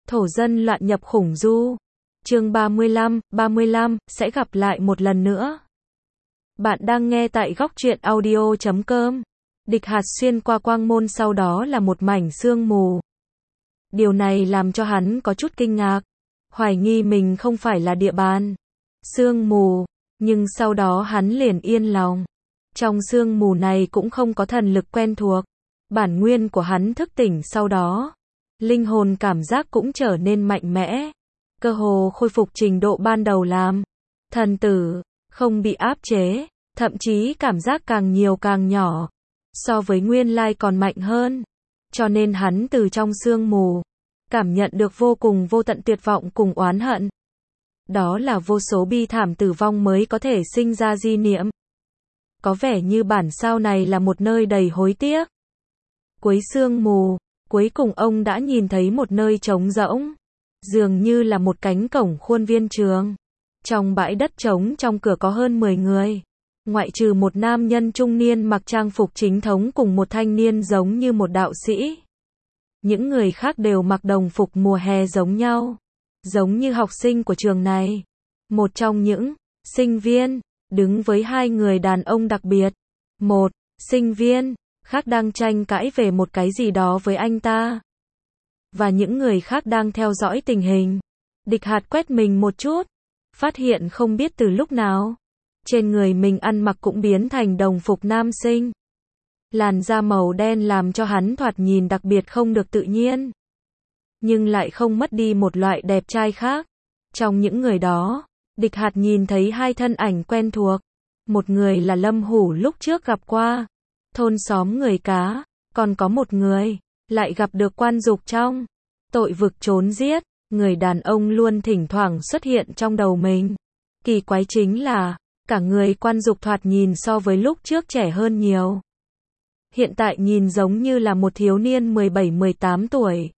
Thổ dân loạn nhập khủng du. Chương 35, sẽ gặp lại một lần nữa. Bạn đang nghe tại góc truyện audio.com. Địch hạt xuyên qua quang môn, sau đó là một mảnh sương mù. Điều này làm cho hắn có chút kinh ngạc, hoài nghi mình không phải là địa bàn sương mù, nhưng sau đó hắn liền yên lòng. Trong sương mù này cũng không có thần lực quen thuộc. Bản nguyên của hắn thức tỉnh sau đó, linh hồn cảm giác cũng trở nên mạnh mẽ, cơ hồ khôi phục trình độ ban đầu làm thần tử, không bị áp chế, thậm chí cảm giác càng nhiều càng nhỏ, so với nguyên lai còn mạnh hơn. Cho nên hắn từ trong sương mù, cảm nhận được vô cùng vô tận tuyệt vọng cùng oán hận. Đó là vô số bi thảm tử vong mới có thể sinh ra di niệm. Có vẻ như bản sao này là một nơi đầy hối tiếc. Cuối sương mù, cuối cùng ông đã nhìn thấy một nơi trống rỗng, dường như là một cánh cổng khuôn viên trường. Trong bãi đất trống, trong cửa có hơn 10 người, ngoại trừ một nam nhân trung niên mặc trang phục chính thống cùng một thanh niên giống như một đạo sĩ. Những người khác đều mặc đồng phục mùa hè giống nhau, giống như học sinh của trường này. Một trong những sinh viên đứng với hai người đàn ông đặc biệt. Một sinh viên khác đang tranh cãi về một cái gì đó với anh ta, và những người khác đang theo dõi tình hình. Địch hạt quét mình một chút, phát hiện không biết từ lúc nào, trên người mình ăn mặc cũng biến thành đồng phục nam sinh. Làn da màu đen làm cho hắn thoạt nhìn đặc biệt không được tự nhiên, nhưng lại không mất đi một loại đẹp trai khác. Trong những người đó, địch hạt nhìn thấy hai thân ảnh quen thuộc. Một người là Lâm Hủ lúc trước gặp qua thôn xóm người cá, còn có một người lại gặp được Quan Dục trong tội vực trốn giết. Người đàn ông luôn thỉnh thoảng xuất hiện trong đầu mình. Kỳ quái chính là, cả người Quan Dục thoạt nhìn so với lúc trước trẻ hơn nhiều. Hiện tại nhìn giống như là một thiếu niên 17-18 tuổi.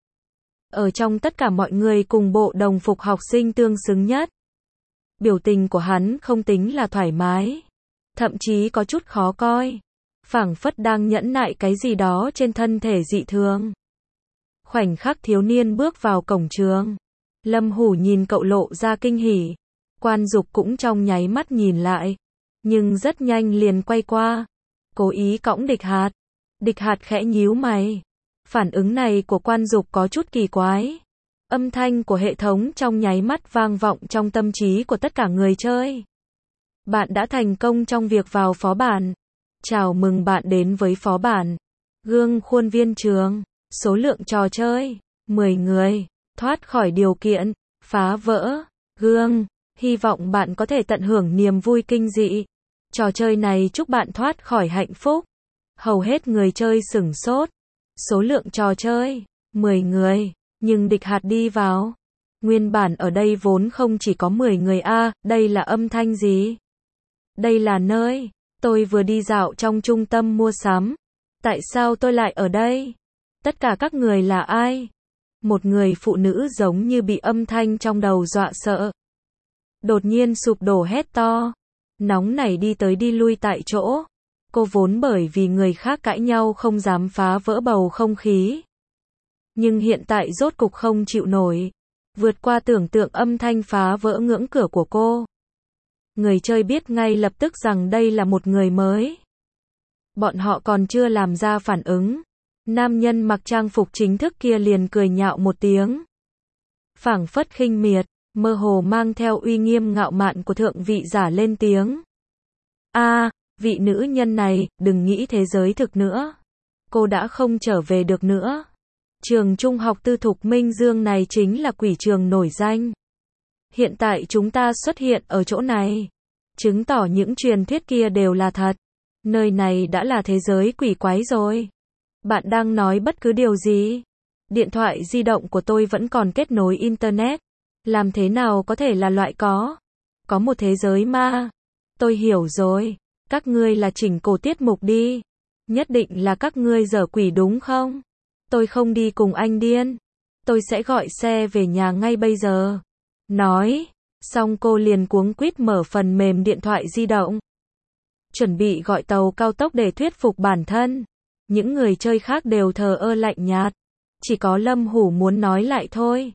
Ở trong tất cả mọi người cùng bộ đồng phục học sinh tương xứng nhất. Biểu tình của hắn không tính là thoải mái, thậm chí có chút khó coi, phảng phất đang nhẫn nại cái gì đó trên thân thể dị thường. Khoảnh khắc thiếu niên bước vào cổng trường, Lâm Hủ nhìn cậu lộ ra kinh hỉ. Quan Dục cũng trong nháy mắt nhìn lại, nhưng rất nhanh liền quay qua, cố ý cõng địch hạt. Địch hạt khẽ nhíu mày. Phản ứng này của Quan Dục có chút kỳ quái. Âm thanh của hệ thống trong nháy mắt vang vọng trong tâm trí của tất cả người chơi. Bạn đã thành công trong việc vào phó bản. Chào mừng bạn đến với phó bản Gương khuôn viên trường. Số lượng trò chơi 10 người. Thoát khỏi điều kiện phá vỡ gương. Hy vọng bạn có thể tận hưởng niềm vui kinh dị. Trò chơi này chúc bạn thoát khỏi hạnh phúc. Hầu hết người chơi sửng sốt. Số lượng trò chơi 10 người, nhưng địch hạt đi vào. Nguyên bản ở đây vốn không chỉ có 10 người a, đây là âm thanh gì? Đây là nơi tôi vừa đi dạo trong trung tâm mua sắm. Tại sao tôi lại ở đây? Tất cả các người là ai? Một người phụ nữ giống như bị âm thanh trong đầu dọa sợ, đột nhiên sụp đổ hét to, nóng nảy đi tới đi lui tại chỗ. Cô vốn bởi vì người khác cãi nhau không dám phá vỡ bầu không khí, nhưng hiện tại rốt cục không chịu nổi, vượt qua tưởng tượng âm thanh phá vỡ ngưỡng cửa của cô. Người chơi biết ngay lập tức rằng đây là một người mới. Bọn họ còn chưa làm ra phản ứng, nam nhân mặc trang phục chính thức kia liền cười nhạo một tiếng, phảng phất khinh miệt, mơ hồ mang theo uy nghiêm ngạo mạn của thượng vị giả lên tiếng. Vị nữ nhân này, đừng nghĩ thế giới thực nữa. Cô đã không trở về được nữa. Trường trung học tư thục Minh Dương này chính là quỷ trường nổi danh. Hiện tại chúng ta xuất hiện ở chỗ này, chứng tỏ những truyền thuyết kia đều là thật. Nơi này đã là thế giới quỷ quái rồi. Bạn đang nói bất cứ điều gì? Điện thoại di động của tôi vẫn còn kết nối Internet. Làm thế nào có thể là loại có một thế giới ma? Tôi hiểu rồi. Các ngươi là chỉnh cổ tiết mục đi. Nhất định là các ngươi giở quỷ đúng không? Tôi không đi cùng anh điên. Tôi sẽ gọi xe về nhà ngay bây giờ. Nói xong cô liền cuống quýt mở phần mềm điện thoại di động, chuẩn bị gọi tàu cao tốc để thuyết phục bản thân. Những người chơi khác đều thờ ơ lạnh nhạt. Chỉ có Lâm Hủ muốn nói lại thôi.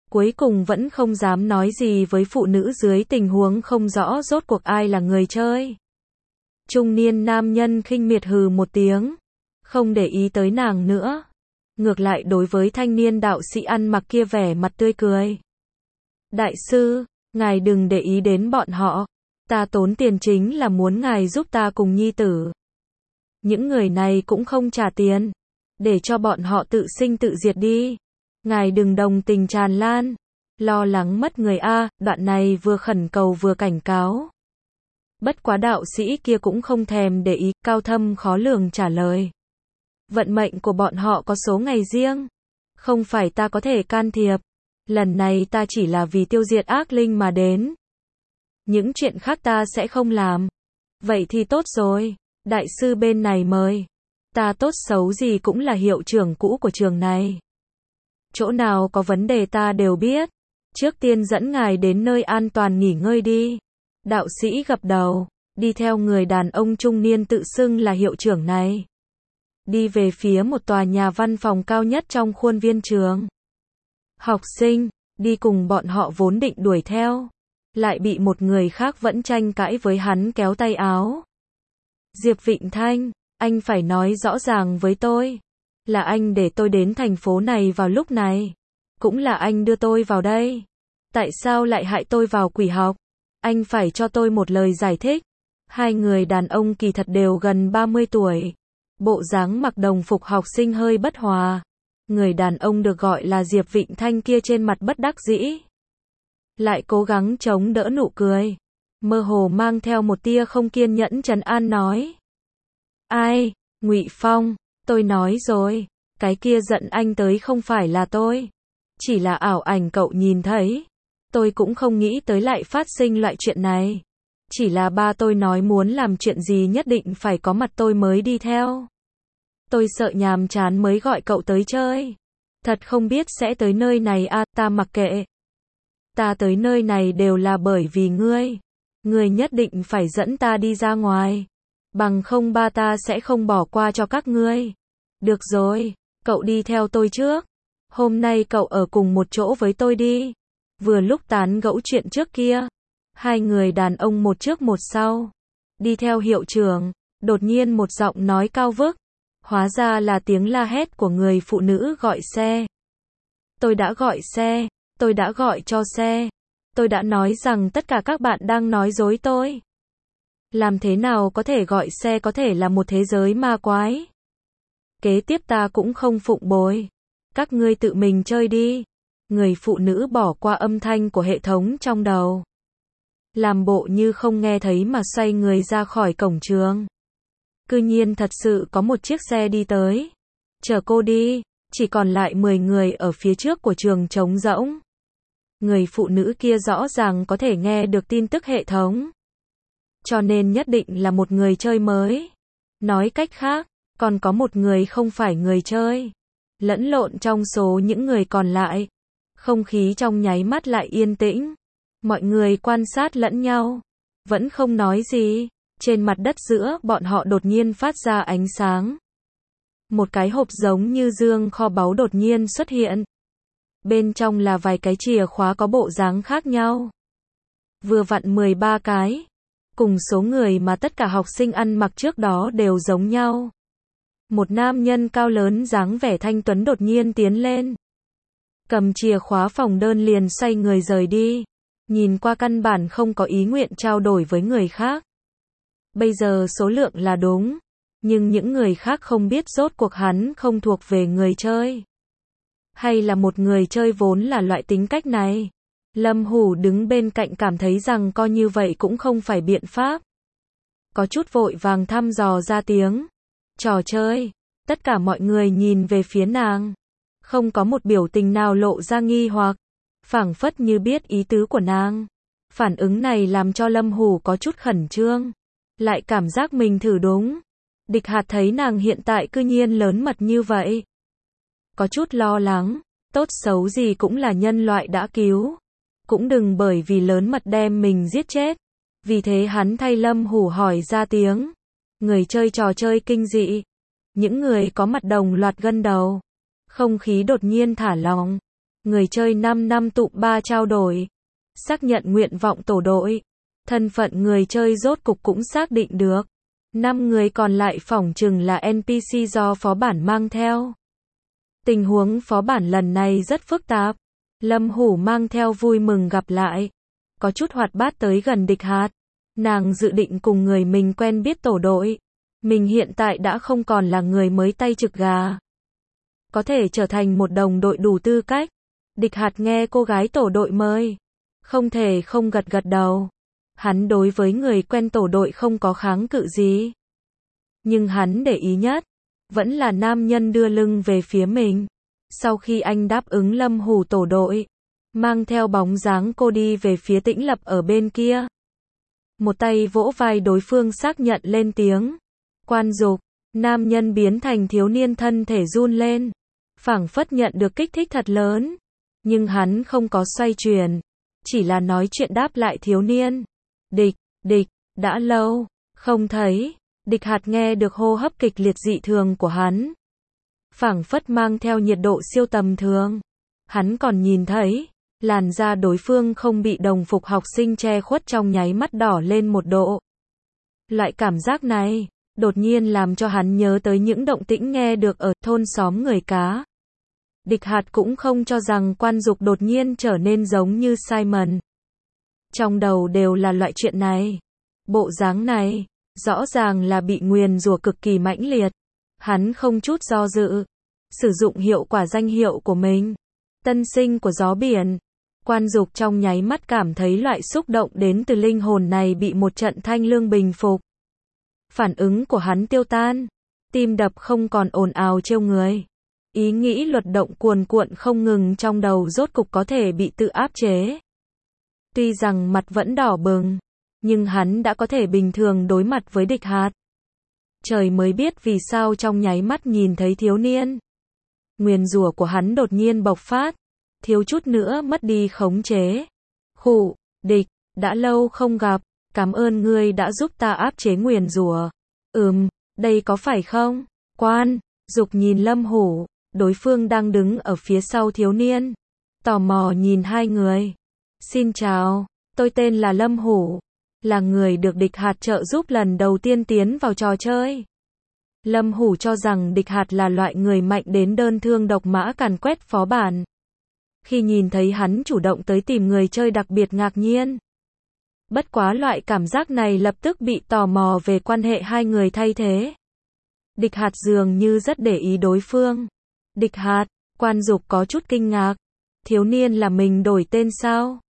Cuối cùng vẫn không dám nói gì với phụ nữ dưới tình huống không rõ rốt cuộc ai là người chơi. Trung niên nam nhân khinh miệt hừ một tiếng, không để ý tới nàng nữa. Ngược lại đối với thanh niên đạo sĩ ăn mặc kia vẻ mặt tươi cười. Đại sư, ngài đừng để ý đến bọn họ. Ta tốn tiền chính là muốn ngài giúp ta cùng nhi tử. Những người này cũng không trả tiền. Để cho bọn họ tự sinh tự diệt đi. Ngài đừng đồng tình tràn lan. Lo lắng mất người a. Đoạn này vừa khẩn cầu vừa cảnh cáo. Bất quá đạo sĩ kia cũng không thèm để ý, cao thâm khó lường trả lời. Vận mệnh của bọn họ có số ngày riêng. Không phải ta có thể can thiệp. Lần này ta chỉ là vì tiêu diệt ác linh mà đến. Những chuyện khác ta sẽ không làm. Vậy thì tốt rồi. Đại sư bên này mời. Ta tốt xấu gì cũng là hiệu trưởng cũ của trường này. Chỗ nào có vấn đề ta đều biết. Trước tiên dẫn ngài đến nơi an toàn nghỉ ngơi đi. Đạo sĩ gập đầu, đi theo người đàn ông trung niên tự xưng là hiệu trưởng này. Đi về phía một tòa nhà văn phòng cao nhất trong khuôn viên trường. Học sinh, đi cùng bọn họ vốn định đuổi theo. Lại bị một người khác vẫn tranh cãi với hắn kéo tay áo. Diệp Vịnh Thanh, anh phải nói rõ ràng với tôi. Là anh để tôi đến thành phố này vào lúc này. Cũng là anh đưa tôi vào đây. Tại sao lại hại tôi vào quỷ học? Anh phải cho tôi một lời giải thích. Hai người đàn ông kỳ thật đều gần 30 tuổi. Bộ dáng mặc đồng phục học sinh hơi bất hòa. Người đàn ông được gọi là Diệp Vịnh Thanh kia trên mặt bất đắc dĩ. Lại cố gắng chống đỡ nụ cười. Mơ hồ mang theo một tia không kiên nhẫn trấn an nói. Ai, Ngụy Phong, tôi nói rồi. Cái kia giận anh tới không phải là tôi. Chỉ là ảo ảnh cậu nhìn thấy. Tôi cũng không nghĩ tới lại phát sinh loại chuyện này. Chỉ là ba tôi nói muốn làm chuyện gì nhất định phải có mặt tôi mới đi theo. Tôi sợ nhàm chán mới gọi cậu tới chơi. Thật không biết sẽ tới nơi này à, ta mặc kệ. Ta tới nơi này đều là bởi vì ngươi. Ngươi nhất định phải dẫn ta đi ra ngoài. Bằng không ba ta sẽ không bỏ qua cho các ngươi. Được rồi, cậu đi theo tôi trước. Hôm nay cậu ở cùng một chỗ với tôi đi. Vừa lúc tán gẫu chuyện trước kia. Hai người đàn ông một trước một sau. Đi theo hiệu trưởng. Đột nhiên một giọng nói cao vức. Hóa ra là tiếng la hét của người phụ nữ gọi xe. Tôi đã gọi xe. Tôi đã gọi cho xe. Tôi đã nói rằng tất cả các bạn đang nói dối tôi. Làm thế nào có thể gọi xe có thể là một thế giới ma quái. Kế tiếp ta cũng không phụng bồi. Các ngươi tự mình chơi đi. Người phụ nữ bỏ qua âm thanh của hệ thống trong đầu. Làm bộ như không nghe thấy mà xoay người ra khỏi cổng trường. Cư nhiên thật sự có một chiếc xe đi tới. Chở cô đi, chỉ còn lại 10 người ở phía trước của trường trống rỗng. Người phụ nữ kia rõ ràng có thể nghe được tin tức hệ thống. Cho nên nhất định là một người chơi mới. Nói cách khác, còn có một người không phải người chơi. Lẫn lộn trong số những người còn lại. Không khí trong nháy mắt lại yên tĩnh. Mọi người quan sát lẫn nhau. Vẫn không nói gì. Trên mặt đất giữa bọn họ đột nhiên phát ra ánh sáng. Một cái hộp giống như dương kho báu đột nhiên xuất hiện. Bên trong là vài cái chìa khóa có bộ dáng khác nhau. Vừa vặn 13 cái. Cùng số người mà tất cả học sinh ăn mặc trước đó đều giống nhau. Một nam nhân cao lớn dáng vẻ thanh tuấn đột nhiên tiến lên. Cầm chìa khóa phòng đơn liền xoay người rời đi. Nhìn qua căn bản không có ý nguyện trao đổi với người khác. Bây giờ số lượng là đúng. Nhưng những người khác không biết rốt cuộc hắn không thuộc về người chơi. Hay là một người chơi vốn là loại tính cách này. Lâm Hủ đứng bên cạnh cảm thấy rằng coi như vậy cũng không phải biện pháp. Có chút vội vàng thăm dò ra tiếng. Trò chơi. Tất cả mọi người nhìn về phía nàng. Không có một biểu tình nào lộ ra nghi hoặc. Phảng phất như biết ý tứ của nàng. Phản ứng này làm cho Lâm Hủ có chút khẩn trương. Lại cảm giác mình thử đúng. Địch Hạt thấy nàng hiện tại cư nhiên lớn mật như vậy. Có chút lo lắng. Tốt xấu gì cũng là nhân loại đã cứu. Cũng đừng bởi vì lớn mật đem mình giết chết. Vì thế hắn thay Lâm Hủ hỏi ra tiếng. Người chơi trò chơi kinh dị. Những người có mặt đồng loạt gân đầu. Không khí đột nhiên thả lỏng. Người chơi 5 năm tụm 3 trao đổi. Xác nhận nguyện vọng tổ đội. Thân phận người chơi rốt cục cũng xác định được. 5 người còn lại phỏng chừng là NPC do phó bản mang theo. Tình huống phó bản lần này rất phức tạp. Lâm Hủ mang theo vui mừng gặp lại. Có chút hoạt bát tới gần Địch Hạt. Nàng dự định cùng người mình quen biết tổ đội. Mình hiện tại đã không còn là người mới tay trực gà. Có thể trở thành một đồng đội đủ tư cách. Địch Hạt nghe cô gái tổ đội mời. Không thể không gật gật đầu. Hắn đối với người quen tổ đội không có kháng cự gì. Nhưng hắn để ý nhất, vẫn là nam nhân đưa lưng về phía mình. Sau khi anh đáp ứng Lâm Hủ tổ đội, mang theo bóng dáng cô đi về phía Tĩnh Lập ở bên kia. Một tay vỗ vai đối phương xác nhận lên tiếng. Quan Dục, nam nhân biến thành thiếu niên thân thể run lên. Phảng phất nhận được kích thích thật lớn. Nhưng hắn không có xoay chuyển. Chỉ là nói chuyện đáp lại thiếu niên. Địch, đã lâu, không thấy. Địch Hạt nghe được hô hấp kịch liệt dị thường của hắn. Phảng phất mang theo nhiệt độ siêu tầm thường. Hắn còn nhìn thấy, làn da đối phương không bị đồng phục học sinh che khuất trong nháy mắt đỏ lên một độ. Loại cảm giác này, đột nhiên làm cho hắn nhớ tới những động tĩnh nghe được ở thôn xóm người cá. Địch Hạt cũng không cho rằng Quan Dục đột nhiên trở nên giống như Simon. Trong đầu đều là loại chuyện này. Bộ dáng này, rõ ràng là bị nguyền rủa cực kỳ mãnh liệt. Hắn không chút do dự, sử dụng hiệu quả danh hiệu của mình. Tân sinh của gió biển. Quan Dục trong nháy mắt cảm thấy loại xúc động đến từ linh hồn này bị một trận thanh lương bình phục. Phản ứng của hắn tiêu tan. Tim đập không còn ồn ào trêu người. Ý nghĩ luật động cuồn cuộn không ngừng trong đầu rốt cục có thể bị tự áp chế. Tuy rằng mặt vẫn đỏ bừng, nhưng hắn đã có thể bình thường đối mặt với Địch Hạt. Trời mới biết vì sao trong nháy mắt nhìn thấy thiếu niên. Nguyền rủa của hắn đột nhiên bộc phát, thiếu chút nữa mất đi khống chế. Khụ, Địch, đã lâu không gặp, cảm ơn ngươi đã giúp ta áp chế nguyền rủa. Đây có phải không? Quan Dục nhìn Lâm Hủ, đối phương đang đứng ở phía sau thiếu niên. Tò mò nhìn hai người. Xin chào, tôi tên là Lâm Hủ, là người được Địch Hạt trợ giúp lần đầu tiên tiến vào trò chơi. Lâm Hủ cho rằng Địch Hạt là loại người mạnh đến đơn thương độc mã càn quét phó bản. Khi nhìn thấy hắn chủ động tới tìm người chơi đặc biệt ngạc nhiên. Bất quá loại cảm giác này lập tức bị tò mò về quan hệ hai người thay thế. Địch Hạt dường như rất để ý đối phương. Địch Hạt, Quan Dục có chút kinh ngạc. Thiếu niên là mình đổi tên sao?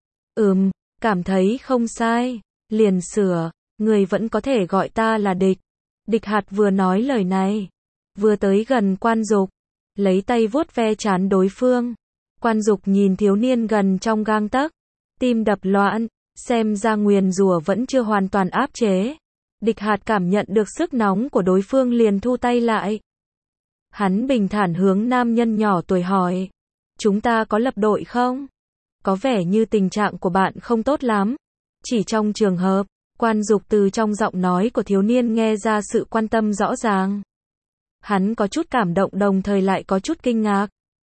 Cảm thấy không sai. Liền sửa, người vẫn có thể gọi ta là Địch. Địch Hạt vừa nói lời này, vừa tới gần Quan Dục, lấy tay vuốt ve trán đối phương. Quan Dục nhìn thiếu niên gần trong gang tấc, tim đập loạn, xem ra nguyền rủa vẫn chưa hoàn toàn áp chế. Địch Hạt cảm nhận được sức nóng của đối phương liền thu tay lại. Hắn bình thản hướng nam nhân nhỏ tuổi hỏi, chúng ta có lập đội không? Có vẻ như tình trạng của bạn không tốt lắm. Chỉ trong trường hợp, Quan Dục từ trong giọng nói của thiếu niên nghe ra sự quan tâm rõ ràng. Hắn có chút cảm động đồng thời lại có chút kinh ngạc.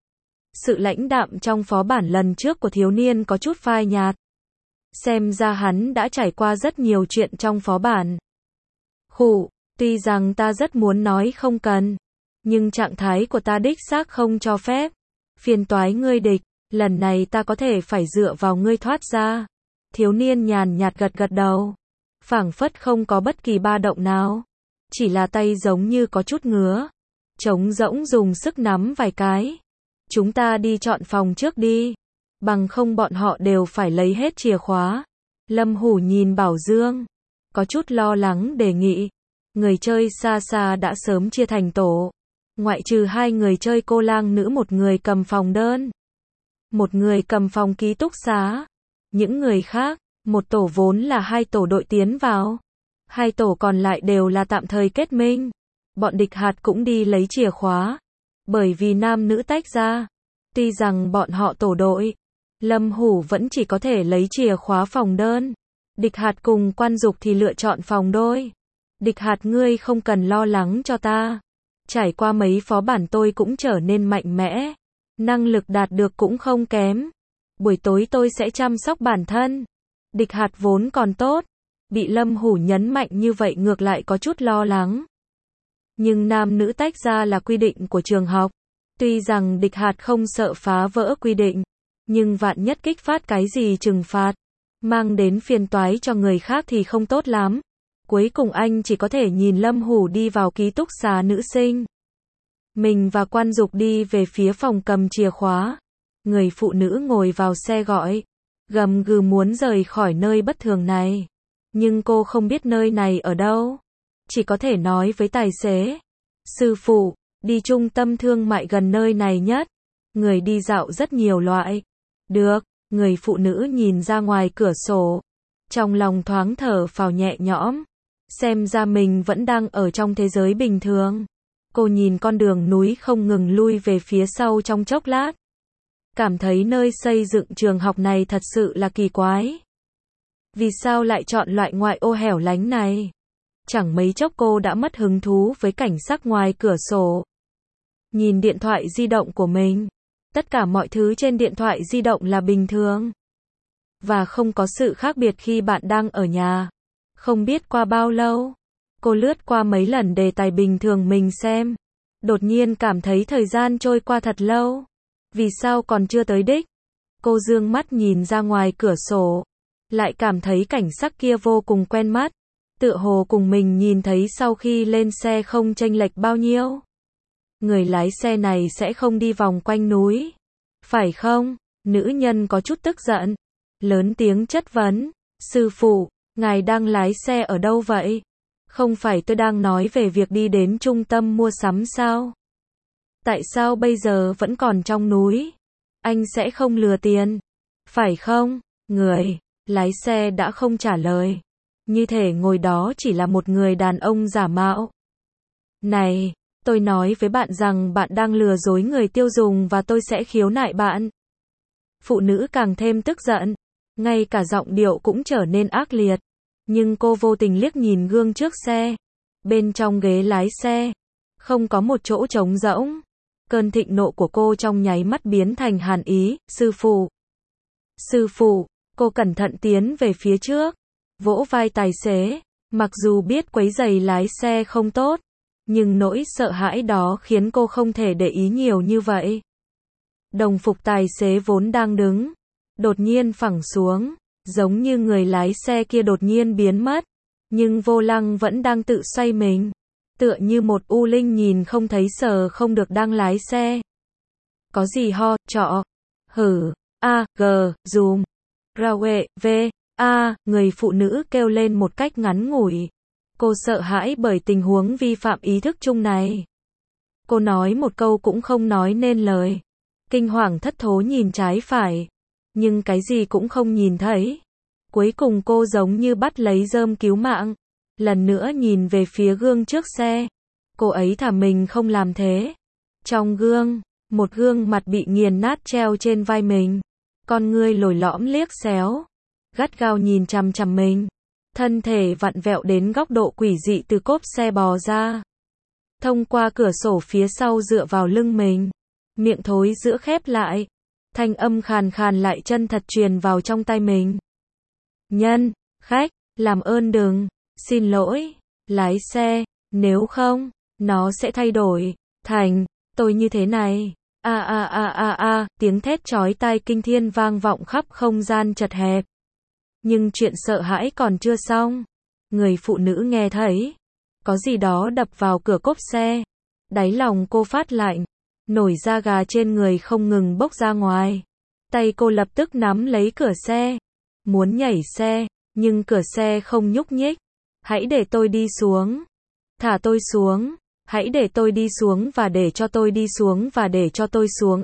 Sự lãnh đạm trong phó bản lần trước của thiếu niên có chút phai nhạt. Xem ra hắn đã trải qua rất nhiều chuyện trong phó bản. Khụ, tuy rằng ta rất muốn nói không cần, nhưng trạng thái của ta đích xác không cho phép. Phiền toái ngươi Địch, lần này ta có thể phải dựa vào ngươi thoát ra. Thiếu niên nhàn nhạt gật gật đầu, phảng phất không có bất kỳ ba động nào, chỉ là tay giống như có chút ngứa, trống rỗng dùng sức nắm vài cái. Chúng ta đi chọn phòng trước đi, bằng không bọn họ đều phải lấy hết chìa khóa. Lâm Hủ nhìn Bảo Dương, có chút lo lắng đề nghị. Người chơi xa xa đã sớm chia thành tổ, ngoại trừ hai người chơi cô lang nữ, một người cầm phòng đơn, một người cầm phòng ký túc xá. Những người khác, một tổ vốn là hai tổ đội tiến vào, hai tổ còn lại đều là tạm thời kết minh. Bọn Địch Hạt cũng đi lấy chìa khóa, bởi vì nam nữ tách ra. Tuy rằng bọn họ tổ đội, Lâm Hủ vẫn chỉ có thể lấy chìa khóa phòng đơn. Địch Hạt cùng Quan Dục thì lựa chọn phòng đôi. Địch Hạt, ngươi không cần lo lắng cho ta. Trải qua mấy phó bản tôi cũng trở nên mạnh mẽ. Năng lực đạt được cũng không kém. Buổi tối tôi sẽ chăm sóc bản thân. Địch Hạt vốn còn tốt. Bị Lâm Hủ nhấn mạnh như vậy ngược lại có chút lo lắng. Nhưng nam nữ tách ra là quy định của trường học. Tuy rằng Địch Hạt không sợ phá vỡ quy định, nhưng vạn nhất kích phát cái gì trừng phạt, mang đến phiền toái cho người khác thì không tốt lắm. Cuối cùng anh chỉ có thể nhìn Lâm Hủ đi vào ký túc xá nữ sinh. Mình và Quan Dục đi về phía phòng cầm chìa khóa. Người phụ nữ ngồi vào xe gọi, gầm gừ muốn rời khỏi nơi bất thường này. Nhưng cô không biết nơi này ở đâu. Chỉ có thể nói với tài xế. Sư phụ, đi trung tâm thương mại gần nơi này nhất. Người đi dạo rất nhiều loại. Được, người phụ nữ nhìn ra ngoài cửa sổ. Trong lòng thoáng thở phào nhẹ nhõm. Xem ra mình vẫn đang ở trong thế giới bình thường. Cô nhìn con đường núi không ngừng lui về phía sau trong chốc lát. Cảm thấy nơi xây dựng trường học này thật sự là kỳ quái. Vì sao lại chọn loại ngoại ô hẻo lánh này? Chẳng mấy chốc cô đã mất hứng thú với cảnh sắc ngoài cửa sổ. Nhìn điện thoại di động của mình. Tất cả mọi thứ trên điện thoại di động là bình thường. Và không có sự khác biệt khi bạn đang ở nhà. Không biết qua bao lâu, cô lướt qua mấy lần đề tài bình thường mình xem. Đột nhiên cảm thấy thời gian trôi qua thật lâu. Vì sao còn chưa tới đích? Cô dương mắt nhìn ra ngoài cửa sổ. Lại cảm thấy cảnh sắc kia vô cùng quen mắt. Tựa hồ cùng mình nhìn thấy sau khi lên xe không chênh lệch bao nhiêu. Người lái xe này sẽ không đi vòng quanh núi. Phải không? Nữ nhân có chút tức giận. Lớn tiếng chất vấn. Sư phụ, ngài đang lái xe ở đâu vậy? Không phải tôi đang nói về việc đi đến trung tâm mua sắm sao? Tại sao bây giờ vẫn còn trong núi? Anh sẽ không lừa tiền. Phải không? Người lái xe đã không trả lời. Như thể ngồi đó chỉ là một người đàn ông giả mạo. Này, tôi nói với bạn rằng bạn đang lừa dối người tiêu dùng và tôi sẽ khiếu nại bạn. Phụ nữ càng thêm tức giận. Ngay cả giọng điệu cũng trở nên ác liệt. Nhưng cô vô tình liếc nhìn gương trước xe. Bên trong ghế lái xe, không có một chỗ trống rỗng. Cơn thịnh nộ của cô trong nháy mắt biến thành hàn ý. Sư phụ. Sư phụ, cô cẩn thận tiến về phía trước. Vỗ vai tài xế. Mặc dù biết quấy rầy lái xe không tốt, nhưng nỗi sợ hãi đó khiến cô không thể để ý nhiều như vậy. Đồng phục tài xế vốn đang đứng, đột nhiên phẳng xuống, giống như người lái xe kia đột nhiên biến mất. Nhưng vô lăng vẫn đang tự xoay mình. Tựa như một u linh nhìn không thấy sờ không được đang lái xe. Có gì ho, trọ, hử, a, g, dùm, rawe, v, a, người phụ nữ kêu lên một cách ngắn ngủi. Cô sợ hãi bởi tình huống vi phạm ý thức chung này. Cô nói một câu cũng không nói nên lời. Kinh hoàng thất thố nhìn trái phải. Nhưng cái gì cũng không nhìn thấy. Cuối cùng cô giống như bắt lấy rơm cứu mạng. Lần nữa nhìn về phía gương trước xe. Cô ấy thả mình không làm thế. Trong gương, một gương mặt bị nghiền nát treo trên vai mình. Con ngươi lồi lõm liếc xéo. Gắt gao nhìn chằm chằm mình. Thân thể vặn vẹo đến góc độ quỷ dị từ cốp xe bò ra. Thông qua cửa sổ phía sau dựa vào lưng mình. Miệng thối giữa khép lại. Thanh âm khàn khàn lại chân thật truyền vào trong tai mình. Nhân, khách, làm ơn đừng, xin lỗi, lái xe, nếu không, nó sẽ thay đổi, thành, tôi như thế này. Tiếng thét chói tai kinh thiên vang vọng khắp không gian chật hẹp. Nhưng chuyện sợ hãi còn chưa xong. Người phụ nữ nghe thấy. Có gì đó đập vào cửa cốp xe. Đáy lòng cô phát lạnh. Nổi da gà trên người không ngừng bốc ra ngoài. Tay cô lập tức nắm lấy cửa xe. Muốn nhảy xe, nhưng cửa xe không nhúc nhích. Hãy để tôi đi xuống. Thả tôi xuống. Hãy để tôi đi xuống và để cho tôi đi xuống và để cho tôi xuống.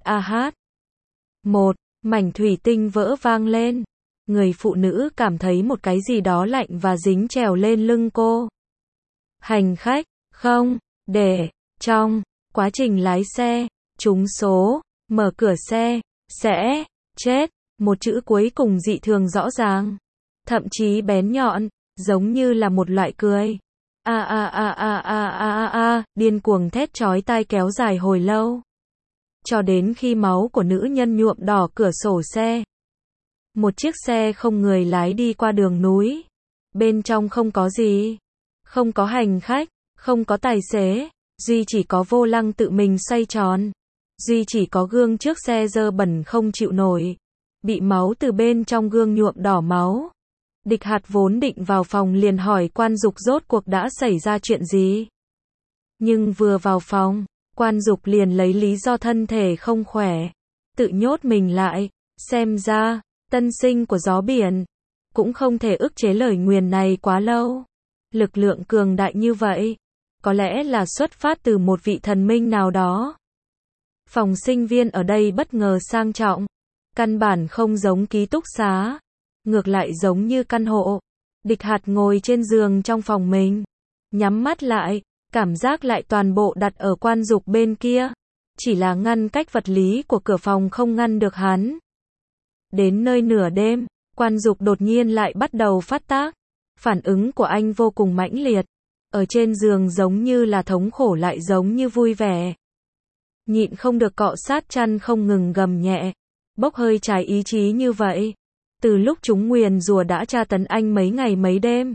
Một mảnh thủy tinh vỡ vang lên. Người phụ nữ cảm thấy một cái gì đó lạnh và dính trèo lên lưng cô. Hành khách, không, để, trong quá trình lái xe, trúng số, mở cửa xe, sẽ, chết, một chữ cuối cùng dị thường rõ ràng. Thậm chí bén nhọn, giống như là một loại cười. Điên cuồng thét chói tai kéo dài hồi lâu. cho đến khi máu của nữ nhân nhuộm đỏ cửa sổ xe. Một chiếc xe không người lái đi qua đường núi. Bên trong không có gì. Không có hành khách, không có tài xế, duy chỉ có vô lăng tự mình xoay tròn. Duy chỉ có gương trước xe dơ bẩn không chịu nổi. Bị máu từ bên trong gương nhuộm đỏ máu. Địch Hạt vốn định vào phòng liền hỏi Quan Dục rốt cuộc đã xảy ra chuyện gì. Nhưng vừa vào phòng, Quan Dục liền lấy lý do thân thể không khỏe, tự nhốt mình lại. Xem ra, tân sinh của gió biển, cũng không thể ức chế lời nguyền này quá lâu. Lực lượng cường đại như vậy, có lẽ là xuất phát từ một vị thần minh nào đó. Phòng sinh viên ở đây bất ngờ sang trọng, căn bản không giống ký túc xá, ngược lại giống như căn hộ. Địch Hạt ngồi trên giường trong phòng mình, nhắm mắt lại, cảm giác lại toàn bộ đặt ở Quan Dục bên kia, chỉ là ngăn cách vật lý của cửa phòng không ngăn được hắn. Đến nơi nửa đêm, Quan Dục đột nhiên lại bắt đầu phát tác. Phản ứng của anh vô cùng mãnh liệt. Ở trên giường giống như là thống khổ lại giống như vui vẻ. Nhịn không được cọ sát chăn không ngừng gầm nhẹ. Bốc hơi trái ý chí như vậy. Từ lúc chúng nguyền rủa đã tra tấn anh mấy ngày mấy đêm.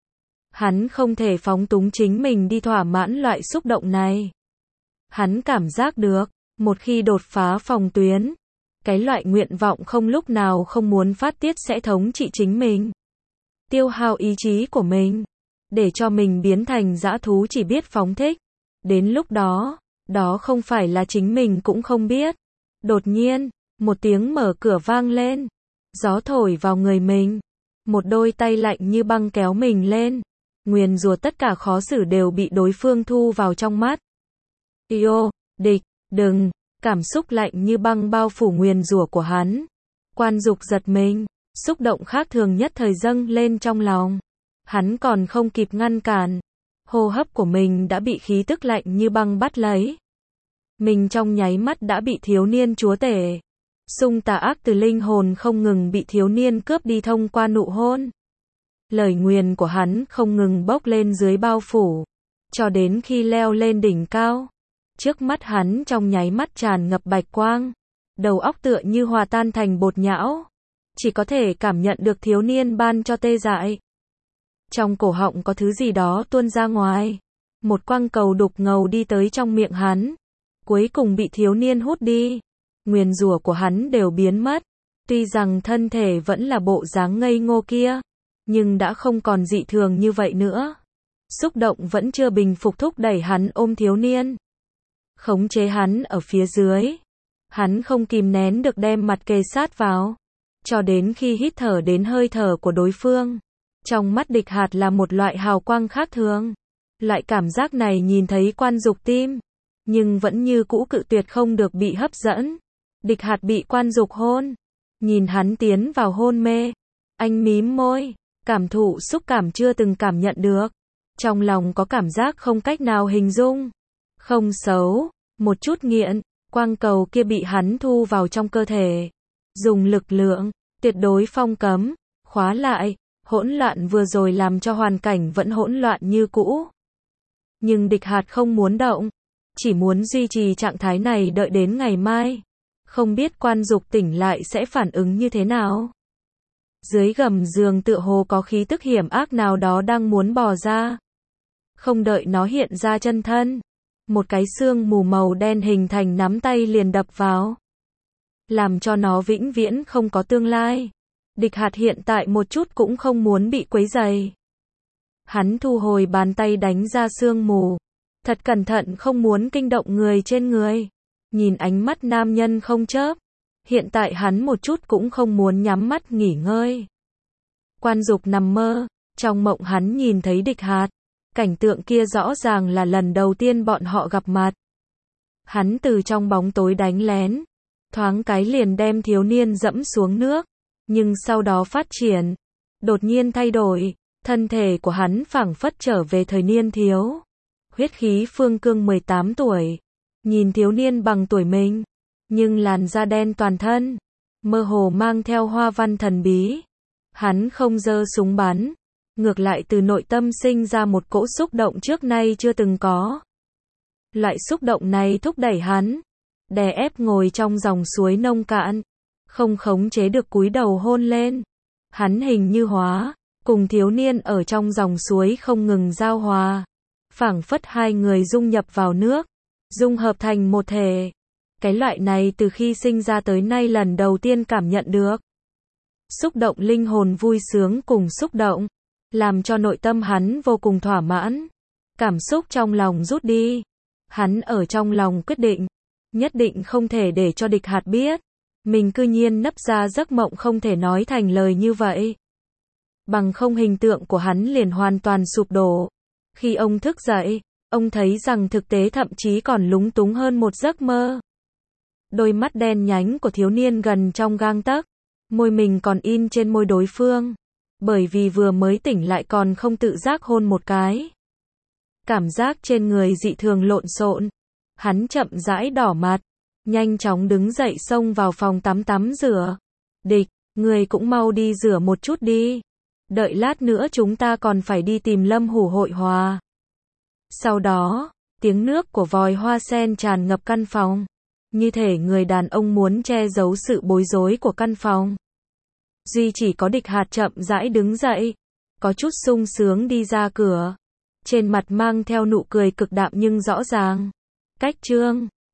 Hắn không thể phóng túng chính mình đi thỏa mãn loại xúc động này. Hắn cảm giác được, một khi đột phá phòng tuyến, cái loại nguyện vọng không lúc nào không muốn phát tiết sẽ thống trị chính mình. Tiêu hao ý chí của mình, để cho mình biến thành dã thú chỉ biết phóng thích. Đến lúc đó, đó không phải là chính mình cũng không biết. Đột nhiên, một tiếng mở cửa vang lên. Gió thổi vào người mình. Một đôi tay lạnh như băng kéo mình lên. Nguyền rủa tất cả khó xử đều bị đối phương thu vào trong mắt. Yêu, địch, đừng. Cảm xúc lạnh như băng bao phủ nguyền rủa của hắn. Quan Dục giật mình. Xúc động khác thường nhất thời dâng lên trong lòng. Hắn còn không kịp ngăn cản. Hô hấp của mình đã bị khí tức lạnh như băng bắt lấy. Mình trong nháy mắt đã bị thiếu niên chúa tể. Xung tà ác từ linh hồn không ngừng bị thiếu niên cướp đi thông qua nụ hôn. Lời nguyền của hắn không ngừng bốc lên dưới bao phủ. Cho đến khi leo lên đỉnh cao. Trước mắt hắn trong nháy mắt tràn ngập bạch quang. Đầu óc tựa như hòa tan thành bột nhão. Chỉ có thể cảm nhận được thiếu niên ban cho tê dại. Trong cổ họng có thứ gì đó tuôn ra ngoài. Một quang cầu đục ngầu đi tới trong miệng hắn. Cuối cùng bị thiếu niên hút đi. Nguyền rủa của hắn đều biến mất. Tuy rằng thân thể vẫn là bộ dáng ngây ngô kia. Nhưng đã không còn dị thường như vậy nữa. Xúc động vẫn chưa bình phục thúc đẩy hắn ôm thiếu niên. Khống chế hắn ở phía dưới. Hắn không kìm nén được đem mặt kề sát vào. Cho đến khi hít thở đến hơi thở của đối phương. Trong mắt Địch Hạt là một loại hào quang khác thường. Loại cảm giác này nhìn thấy Quan Dục tim. Nhưng vẫn như cũ cự tuyệt không được bị hấp dẫn. Địch Hạt bị Quan Dục hôn. Nhìn hắn tiến vào hôn mê. Anh mím môi. Cảm thụ xúc cảm chưa từng cảm nhận được. Trong lòng có cảm giác không cách nào hình dung. Không xấu. Một chút nghiện. Quang cầu kia bị hắn thu vào trong cơ thể. Dùng lực lượng. Tuyệt đối phong cấm. Khóa lại. Hỗn loạn vừa rồi làm cho hoàn cảnh vẫn hỗn loạn như cũ. Nhưng Địch Hạt không muốn động. Chỉ muốn duy trì trạng thái này đợi đến ngày mai. Không biết Quan Dục tỉnh lại sẽ phản ứng như thế nào. Dưới gầm giường tựa hồ có khí tức hiểm ác nào đó đang muốn bò ra. Không đợi nó hiện ra chân thân. Một cái xương mù màu đen hình thành nắm tay liền đập vào. Làm cho nó vĩnh viễn không có tương lai. Địch Hạt hiện tại một chút cũng không muốn bị quấy rầy. Hắn thu hồi bàn tay đánh ra sương mù. Thật cẩn thận không muốn kinh động người trên người. Nhìn ánh mắt nam nhân không chớp. Hiện tại hắn một chút cũng không muốn nhắm mắt nghỉ ngơi. Quan Dục nằm mơ. Trong mộng hắn nhìn thấy Địch Hạt. Cảnh tượng kia rõ ràng là lần đầu tiên bọn họ gặp mặt. Hắn từ trong bóng tối đánh lén. Thoáng cái liền đem thiếu niên dẫm xuống nước. Nhưng sau đó phát triển. Đột nhiên thay đổi. Thân thể của hắn phảng phất trở về thời niên thiếu. Huyết khí phương cương 18 tuổi. Nhìn thiếu niên bằng tuổi mình. Nhưng làn da đen toàn thân. Mơ hồ mang theo hoa văn thần bí. Hắn không giơ súng bắn. Ngược lại từ nội tâm sinh ra một cỗ xúc động trước nay chưa từng có. Loại xúc động này thúc đẩy hắn. đè ép ngồi trong dòng suối nông cạn, không khống chế được cúi đầu hôn lên. Hắn hình như hóa, cùng thiếu niên ở trong dòng suối không ngừng giao hòa, phảng phất hai người dung nhập vào nước, dung hợp thành một thể. Cái loại này từ khi sinh ra tới nay lần đầu tiên cảm nhận được. Xúc động linh hồn vui sướng cùng xúc động, làm cho nội tâm hắn vô cùng thỏa mãn. Cảm xúc trong lòng rút đi. Hắn ở trong lòng quyết định, nhất định không thể để cho địch hạt biết. Mình cư nhiên nấp ra giấc mộng không thể nói thành lời như vậy. Bằng không hình tượng của hắn liền hoàn toàn sụp đổ. Khi ông thức dậy, ông thấy rằng thực tế thậm chí còn lúng túng hơn một giấc mơ. Đôi mắt đen nhánh của thiếu niên gần trong gang tấc, môi mình còn in trên môi đối phương, bởi vì vừa mới tỉnh lại còn không tự giác hôn một cái. Cảm giác trên người dị thường lộn xộn, hắn chậm rãi đỏ mặt, nhanh chóng đứng dậy xông vào phòng tắm rửa. Địch, người cũng mau đi rửa một chút đi. Đợi lát nữa chúng ta còn phải đi tìm Lâm Hủ hội hòa. Sau đó, tiếng nước của vòi hoa sen tràn ngập căn phòng. Như thể người đàn ông muốn che giấu sự bối rối của căn phòng. Duy chỉ có Địch Hạt chậm rãi đứng dậy, có chút sung sướng đi ra cửa. Trên mặt mang theo nụ cười cực đạm nhưng rõ ràng. Cách chương